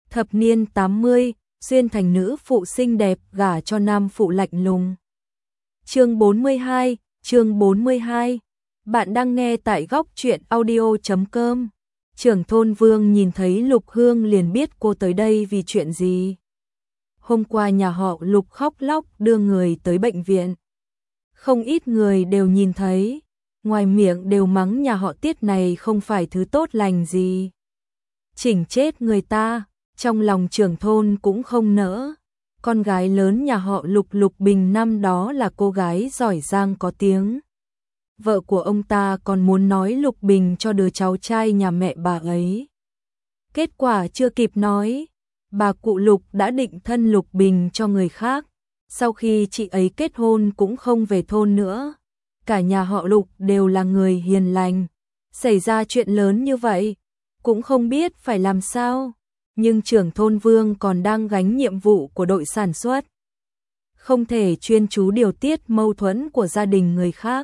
Thập niên 80, xuyên thành nữ phụ xinh đẹp gả cho nam phụ lạnh lùng. Chương 42, chương 42. Bạn đang nghe tại góc truyện audio.com. Trưởng thôn Vương nhìn thấy Lục Hương liền biết cô tới đây vì chuyện gì. Hôm qua nhà họ Lục khóc lóc đưa người tới bệnh viện. Không ít người đều nhìn thấy, ngoài miệng đều mắng nhà họ Tiết này không phải thứ tốt lành gì. Chỉnh chết người ta, trong lòng trưởng thôn cũng không nỡ. Con gái lớn nhà họ Lục, Lục Bình năm đó là cô gái giỏi giang có tiếng. Vợ của ông ta còn muốn nói Lục Bình cho đứa cháu trai nhà mẹ bà ấy. Kết quả chưa kịp nói, bà cụ Lục đã định thân Lục Bình cho người khác. Sau khi chị ấy kết hôn cũng không về thôn nữa. Cả nhà họ Lục đều là người hiền lành. Xảy ra chuyện lớn như vậy, cũng không biết phải làm sao. Nhưng trưởng thôn Vương còn đang gánh nhiệm vụ của đội sản xuất. Không thể chuyên chú điều tiết mâu thuẫn của gia đình người khác.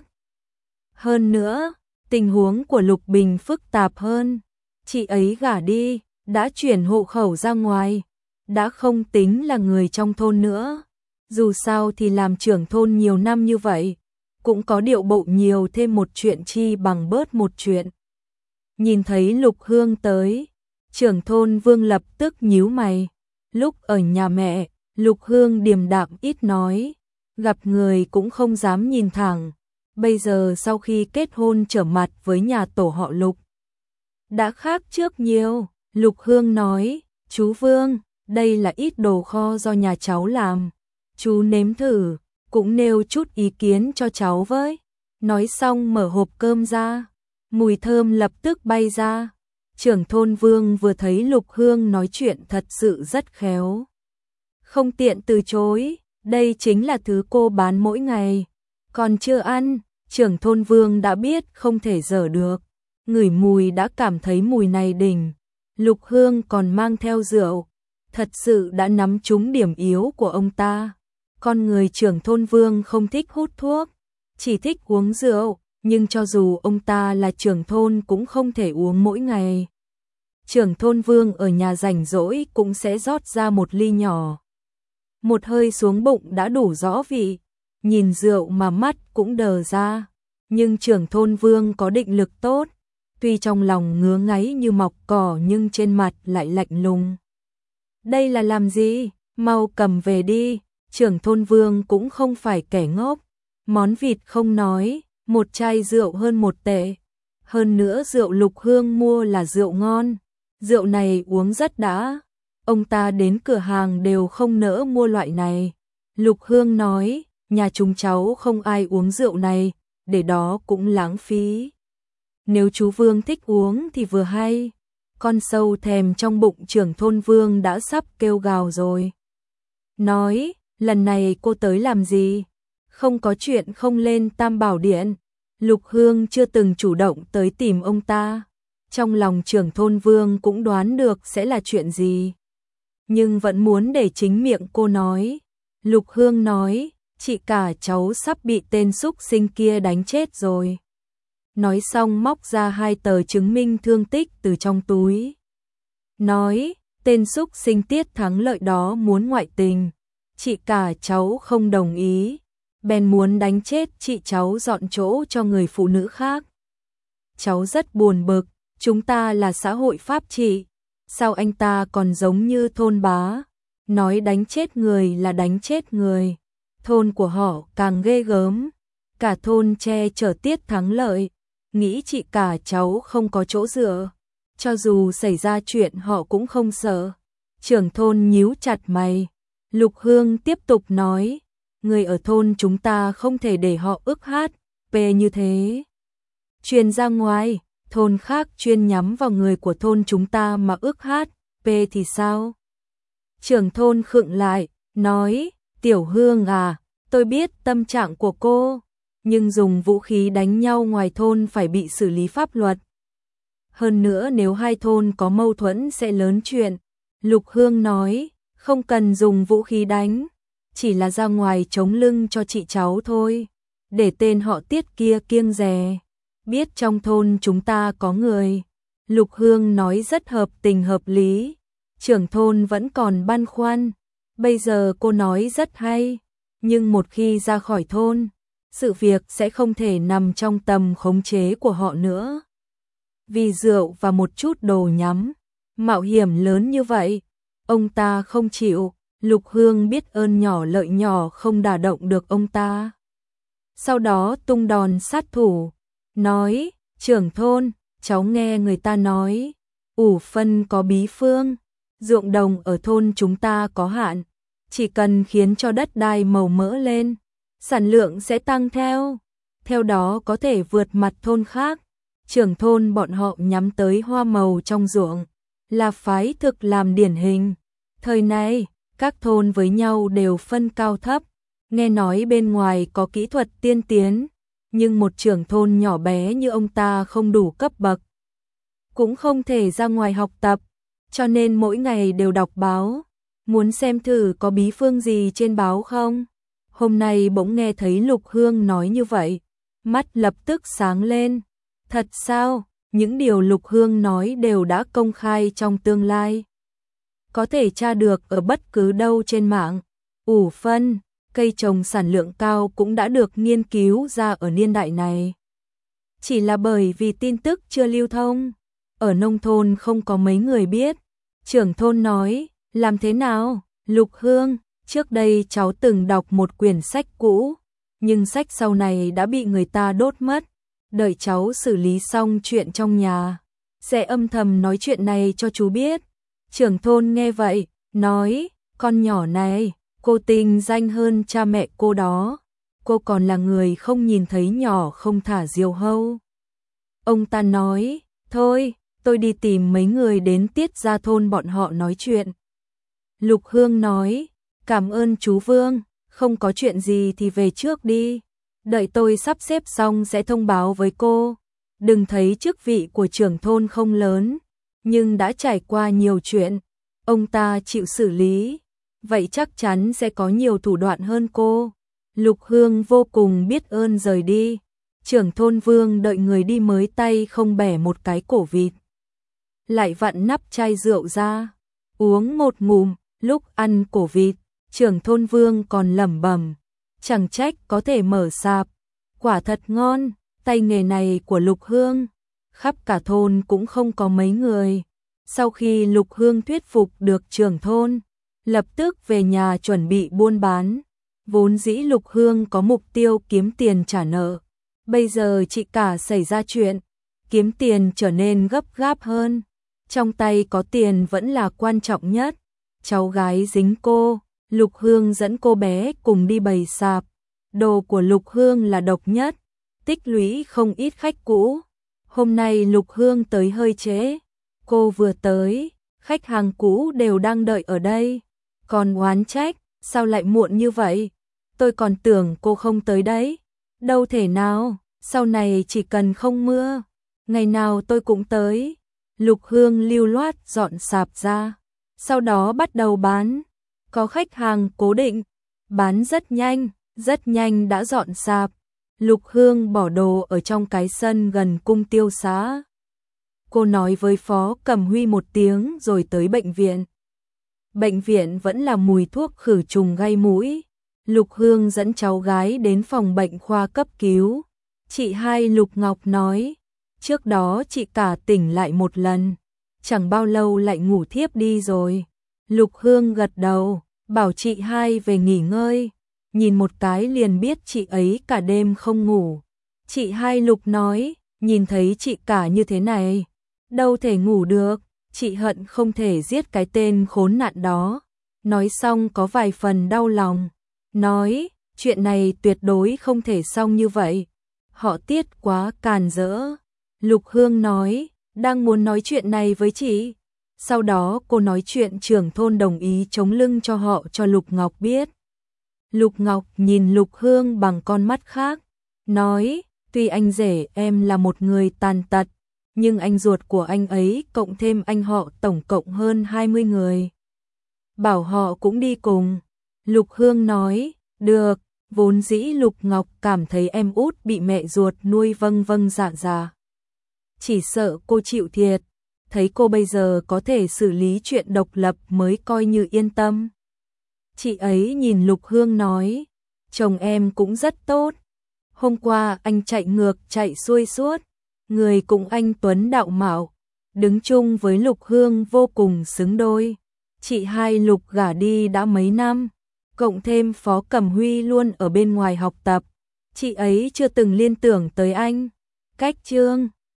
Hơn nữa, tình huống của Lục Bình phức tạp hơn. Chị ấy gả đi, đã chuyển hộ khẩu ra ngoài, đã không tính là người trong thôn nữa. Dù sao thì làm trưởng thôn nhiều năm như vậy, cũng có điệu bộ nhiều thêm một chuyện chi bằng bớt một chuyện. Nhìn thấy Lục Hương tới, trưởng thôn Vương lập tức nhíu mày. Lúc ở nhà mẹ, Lục Hương điềm đạm ít nói, gặp người cũng không dám nhìn thẳng. Bây giờ sau khi kết hôn trở mặt với nhà tổ họ Lục, đã khác trước nhiều. Lục Hương nói, chú Vương, đây là ít đồ kho do nhà cháu làm. Chú nếm thử, cũng nêu chút ý kiến cho cháu với. Nói xong mở hộp cơm ra, mùi thơm lập tức bay ra. Trưởng thôn Vương vừa thấy Lục Hương nói chuyện thật sự rất khéo. Không tiện từ chối, đây chính là thứ cô bán mỗi ngày. Còn chưa ăn, trưởng thôn Vương đã biết không thể dở được. Ngửi mùi đã cảm thấy mùi này đỉnh. Lục Hương còn mang theo rượu, thật sự đã nắm trúng điểm yếu của ông ta. Con người trưởng thôn Vương không thích hút thuốc, chỉ thích uống rượu, nhưng cho dù ông ta là trưởng thôn cũng không thể uống mỗi ngày. Trưởng thôn Vương ở nhà rảnh rỗi cũng sẽ rót ra một ly nhỏ. Một hơi xuống bụng đã đủ rõ vị, nhìn rượu mà mắt cũng đờ ra. Nhưng trưởng thôn Vương có định lực tốt, tuy trong lòng ngứa ngáy như mọc cỏ nhưng trên mặt lại lạnh lùng. Đây là làm gì? Mau cầm về đi. Trưởng thôn Vương cũng không phải kẻ ngốc. Món vịt không nói, một chai rượu hơn 1 tệ. Hơn nữa rượu Lục Hương mua là rượu ngon. Rượu này uống rất đã. Ông ta đến cửa hàng đều không nỡ mua loại này. Lục Hương nói, nhà chúng cháu không ai uống rượu này, để đó cũng lãng phí. Nếu chú Vương thích uống thì vừa hay. Con sâu thèm trong bụng trưởng thôn Vương đã sắp kêu gào rồi. Nói, lần này cô tới làm gì? Không có chuyện không lên Tam Bảo Điện. Lục Hương chưa từng chủ động tới tìm ông ta. Trong lòng trưởng thôn Vương cũng đoán được sẽ là chuyện gì. Nhưng vẫn muốn để chính miệng cô nói. Lục Hương nói, chị cả cháu sắp bị tên xúc sinh kia đánh chết rồi. Nói xong móc ra 2 tờ chứng minh thương tích từ trong túi. Nói, tên xúc sinh Tiết Thắng Lợi đó muốn ngoại tình. Chị cả cháu không đồng ý, bèn muốn đánh chết chị cháu dọn chỗ cho người phụ nữ khác. Cháu rất buồn bực, chúng ta là xã hội pháp trị, sao anh ta còn giống như thôn bá, nói đánh chết người là đánh chết người. Thôn của họ càng ghê gớm, cả thôn che chở Tiết Thắng Lợi, nghĩ chị cả cháu không có chỗ dựa, cho dù xảy ra chuyện họ cũng không sợ. Trưởng thôn nhíu chặt mày. Lục Hương tiếp tục nói, người ở thôn chúng ta không thể để họ ức hát, như thế. Truyền ra ngoài, thôn khác chuyên nhắm vào người của thôn chúng ta mà ức hát, thì sao? Trưởng thôn khựng lại, nói, Tiểu Hương à, tôi biết tâm trạng của cô, nhưng dùng vũ khí đánh nhau ngoài thôn phải bị xử lý pháp luật. Hơn nữa nếu hai thôn có mâu thuẫn sẽ lớn chuyện. Lục Hương nói, không cần dùng vũ khí đánh, chỉ là ra ngoài chống lưng cho chị cháu thôi, để tên họ Tiết kia kiêng dè, biết trong thôn chúng ta có người. Lục Hương nói rất hợp tình hợp lý. Trưởng thôn vẫn còn băn khoăn, bây giờ cô nói rất hay, nhưng một khi ra khỏi thôn, sự việc sẽ không thể nằm trong tầm khống chế của họ nữa. Vì rượu và một chút đồ nhắm, mạo hiểm lớn như vậy, ông ta không chịu. Lục Hương biết ơn nhỏ lợi nhỏ không đả động được ông ta. Sau đó tung đòn sát thủ, nói, trưởng thôn, cháu nghe người ta nói, ủ phân có bí phương, ruộng đồng ở thôn chúng ta có hạn, chỉ cần khiến cho đất đai màu mỡ lên, sản lượng sẽ tăng theo đó có thể vượt mặt thôn khác. Trưởng thôn bọn họ nhắm tới hoa màu trong ruộng, là phái thực làm điển hình. Thời này, các thôn với nhau đều phân cao thấp, nghe nói bên ngoài có kỹ thuật tiên tiến, nhưng một trưởng thôn nhỏ bé như ông ta không đủ cấp bậc, cũng không thể ra ngoài học tập, cho nên mỗi ngày đều đọc báo, muốn xem thử có bí phương gì trên báo không. Hôm nay bỗng nghe thấy Lục Hương nói như vậy, mắt lập tức sáng lên. Thật sao? Những điều Lục Hương nói đều đã công khai trong tương lai, có thể tra được ở bất cứ đâu trên mạng. Ủ phân, cây trồng sản lượng cao cũng đã được nghiên cứu ra ở niên đại này. Chỉ là bởi vì tin tức chưa lưu thông, ở nông thôn không có mấy người biết. Trưởng thôn nói, làm thế nào? Lục Hương, trước đây cháu từng đọc một quyển sách cũ, nhưng sách sau này đã bị người ta đốt mất. Đợi cháu xử lý xong chuyện trong nhà, sẽ âm thầm nói chuyện này cho chú biết. Trưởng thôn nghe vậy, nói, con nhỏ này, cô tinh danh hơn cha mẹ cô đó, cô còn là người không nhìn thấy nhỏ không thả diều hâu. Ông ta nói, thôi, tôi đi tìm mấy người đến Tiết Gia thôn bọn họ nói chuyện. Lục Hương nói, cảm ơn chú Vương, không có chuyện gì thì về trước đi. Đợi tôi sắp xếp xong sẽ thông báo với cô. Đừng thấy chức vị của trưởng thôn không lớn, nhưng đã trải qua nhiều chuyện, ông ta chịu xử lý, vậy chắc chắn sẽ có nhiều thủ đoạn hơn cô. Lục Hương vô cùng biết ơn rời đi. Trưởng thôn Vương đợi người đi mới tay không bẻ một cái cổ vịt, lại vặn nắp chai rượu ra, uống một ngụm. Lúc ăn cổ vịt, trưởng thôn Vương còn lẩm bẩm, chẳng trách có thể mở sạp, quả thật ngon. Tay nghề này của Lục Hương, khắp cả thôn cũng không có mấy người. Sau khi Lục Hương thuyết phục được trưởng thôn, lập tức về nhà chuẩn bị buôn bán. Vốn dĩ Lục Hương có mục tiêu kiếm tiền trả nợ, bây giờ chị cả xảy ra chuyện, kiếm tiền trở nên gấp gáp hơn. Trong tay có tiền vẫn là quan trọng nhất. Cháu gái dính cô, Lục Hương dẫn cô bé cùng đi bày sạp. Đồ của Lục Hương là độc nhất, tích lũy không ít khách cũ. Hôm nay Lục Hương tới hơi trễ, cô vừa tới, khách hàng cũ đều đang đợi ở đây, còn oán trách, sao lại muộn như vậy? Tôi còn tưởng cô không tới đấy. Đâu thể nào, sau này chỉ cần không mưa, ngày nào tôi cũng tới. Lục Hương lưu loát dọn sạp ra, sau đó bắt đầu bán. Có khách hàng cố định, bán rất nhanh đã dọn sạp. Lục Hương bỏ đồ ở trong cái sân gần cung tiêu xá. Cô nói với Phó Cẩm Huy một tiếng rồi tới bệnh viện. Bệnh viện vẫn là mùi thuốc khử trùng gây mũi. Lục Hương dẫn cháu gái đến phòng bệnh khoa cấp cứu. Chị hai Lục Ngọc nói, trước đó chị cả tỉnh lại một lần, chẳng bao lâu lại ngủ thiếp đi rồi. Lục Hương gật đầu, bảo chị hai về nghỉ ngơi. Nhìn một cái liền biết chị ấy cả đêm không ngủ. Chị hai Lục nói, nhìn thấy chị cả như thế này, đâu thể ngủ được, chị hận không thể giết cái tên khốn nạn đó. Nói xong có vài phần đau lòng, nói, chuyện này tuyệt đối không thể xong như vậy. Họ Tiết quá càn rỡ. Lục Hương nói, đang muốn nói chuyện này với chị. Sau đó cô nói chuyện trưởng thôn đồng ý chống lưng cho họ cho Lục Ngọc biết. Lục Ngọc nhìn Lục Hương bằng con mắt khác, nói, tuy anh rể em là một người tàn tật, nhưng anh ruột của anh ấy cộng thêm anh họ tổng cộng hơn 20 người. Bảo họ cũng đi cùng. Lục Hương nói, được, vốn dĩ Lục Ngọc cảm thấy em út bị mẹ ruột nuôi vâng vâng dạ dạ. Chỉ sợ cô chịu thiệt, thấy cô bây giờ có thể xử lý chuyện độc lập mới coi như yên tâm. Chị ấy nhìn Lục Hương nói, chồng em cũng rất tốt. Hôm qua anh chạy ngược chạy xuôi suốt, người cũng anh tuấn đạo mạo, đứng chung với Lục Hương vô cùng xứng đôi. Chị hai Lục gả đi đã mấy năm, cộng thêm Phó Cẩm Huy luôn ở bên ngoài học tập, chị ấy chưa từng liên tưởng tới anh. Cách Trương